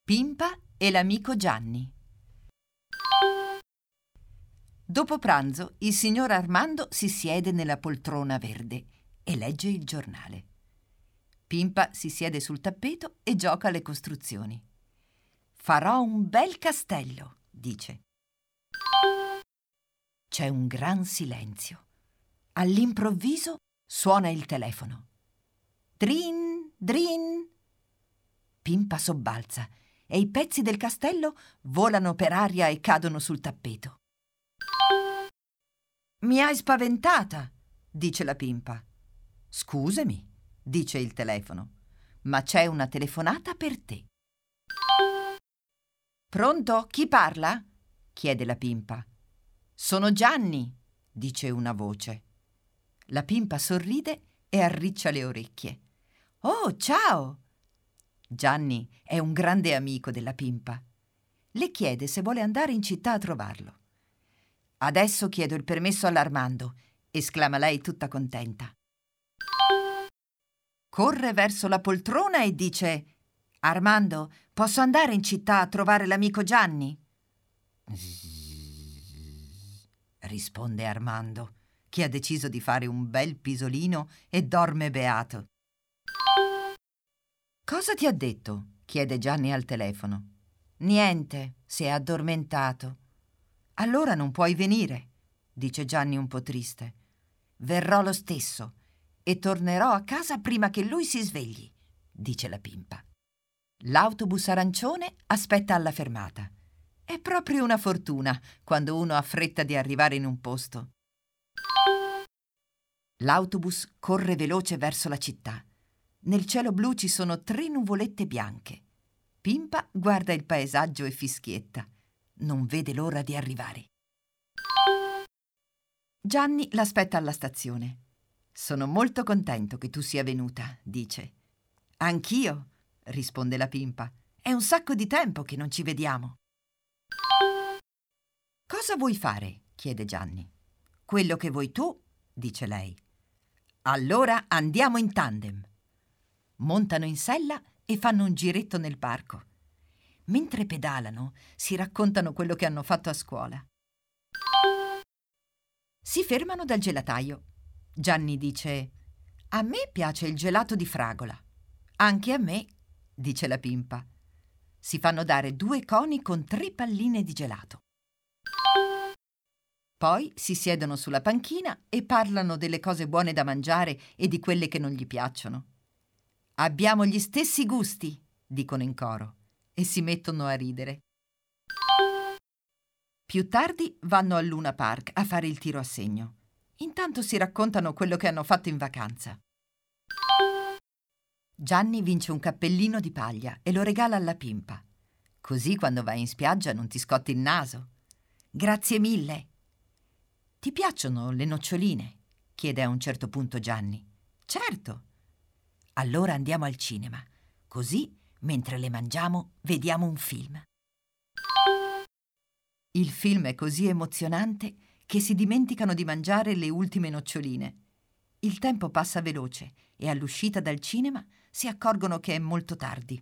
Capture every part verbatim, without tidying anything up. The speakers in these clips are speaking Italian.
Pimpa e l'amico Gianni. Dopo pranzo, il signor Armando si siede nella poltrona verde e legge il giornale. Pimpa si siede sul tappeto e gioca alle costruzioni. «Farò un bel castello», dice. C'è un gran silenzio. All'improvviso suona il telefono. Drin, drin. Pimpa sobbalza e i pezzi del castello volano per aria e cadono sul tappeto. «Mi hai spaventata», dice la Pimpa. «Scusami», dice il telefono, «ma c'è una telefonata per te». «Pronto? Chi parla?» chiede la Pimpa. «Sono Gianni», dice una voce. La Pimpa sorride e arriccia le orecchie. «Oh, ciao!» Gianni è un grande amico della Pimpa. Le chiede se vuole andare in città a trovarlo. «Adesso chiedo il permesso all'Armando», esclama lei tutta contenta. Corre verso la poltrona e dice: «Armando, posso andare in città a trovare l'amico Gianni?» Zzz, risponde Armando, che ha deciso di fare un bel pisolino e dorme beato. «Cosa ti ha detto?» chiede Gianni al telefono. «Niente, si è addormentato». «Allora non puoi venire», dice Gianni un po' triste. «Verrò lo stesso e tornerò a casa prima che lui si svegli», dice la Pimpa. L'autobus arancione aspetta alla fermata. È proprio una fortuna quando uno ha fretta di arrivare in un posto. L'autobus corre veloce verso la città. Nel cielo blu ci sono tre nuvolette bianche. Pimpa guarda il paesaggio e fischietta. Non vede l'ora di arrivare. Gianni l'aspetta alla stazione. «Sono molto contento che tu sia venuta», dice. «Anch'io», risponde la Pimpa. «È un sacco di tempo che non ci vediamo». «Cosa vuoi fare?» chiede Gianni. «Quello che vuoi tu», dice lei. «Allora andiamo in tandem». Montano in sella e fanno un giretto nel parco. Mentre pedalano, si raccontano quello che hanno fatto a scuola. Si fermano dal gelataio. Gianni dice: «A me piace il gelato di fragola». «Anche a me», dice la Pimpa. Si fanno dare due coni con tre palline di gelato. Poi si siedono sulla panchina e parlano delle cose buone da mangiare e di quelle che non gli piacciono. «Abbiamo gli stessi gusti», dicono in coro, e si mettono a ridere. Più tardi vanno al Luna Park a fare il tiro a segno. Intanto si raccontano quello che hanno fatto in vacanza. Gianni vince un cappellino di paglia e lo regala alla Pimpa. Così quando vai in spiaggia non ti scotti il naso. «Grazie mille». «Ti piacciono le noccioline?» chiede a un certo punto Gianni. «Certo». «Allora andiamo al cinema. Così, mentre le mangiamo, vediamo un film». Il film è così emozionante che si dimenticano di mangiare le ultime noccioline. Il tempo passa veloce e all'uscita dal cinema si accorgono che è molto tardi.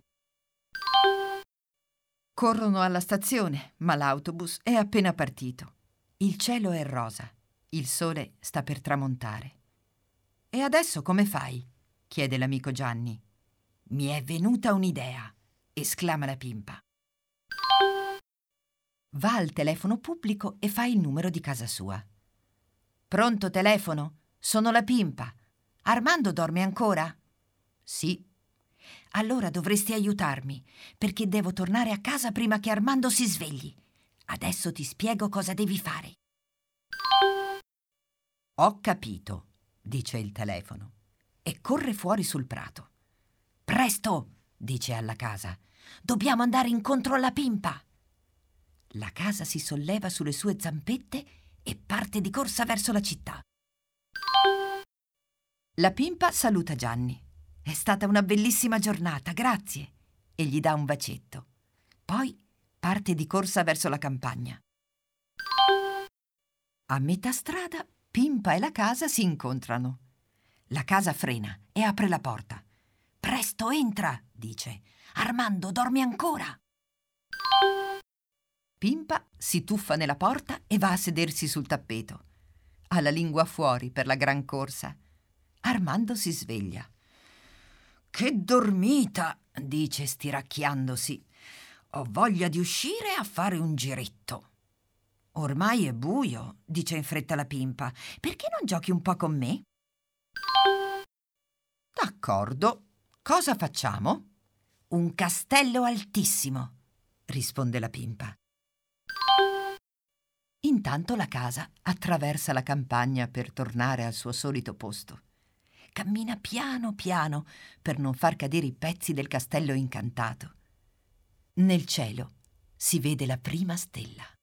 Corrono alla stazione, ma l'autobus è appena partito. Il cielo è rosa, il sole sta per tramontare. «E adesso come fai?» chiede l'amico Gianni. «Mi è venuta un'idea», esclama la Pimpa. Va al telefono pubblico e fa il numero di casa sua. «Pronto telefono? Sono la Pimpa. Armando dorme ancora?» «Sì». «Allora dovresti aiutarmi, perché devo tornare a casa prima che Armando si svegli. Adesso ti spiego cosa devi fare». «Ho capito», dice il telefono, e corre fuori sul prato. «Presto», dice alla casa, «dobbiamo andare incontro alla Pimpa». La casa si solleva sulle sue zampette e parte di corsa verso la città. La Pimpa saluta Gianni. «È stata una bellissima giornata, grazie», e gli dà un bacetto. Poi parte di corsa verso la campagna. A metà strada, Pimpa e la casa si incontrano. La casa frena e apre la porta. «Presto, entra», dice. «Armando dorme ancora». Pimpa si tuffa nella porta e va a sedersi sul tappeto. Ha la lingua fuori per la gran corsa. Armando si sveglia. «Che dormita!» dice stiracchiandosi. «Ho voglia di uscire a fare un giretto». «Ormai è buio», dice in fretta la Pimpa. «Perché non giochi un po' con me?» «D'accordo. Cosa facciamo?» «Un castello altissimo», risponde la Pimpa. Intanto la casa attraversa la campagna per tornare al suo solito posto. Cammina piano piano per non far cadere i pezzi del castello incantato. Nel cielo si vede la prima stella.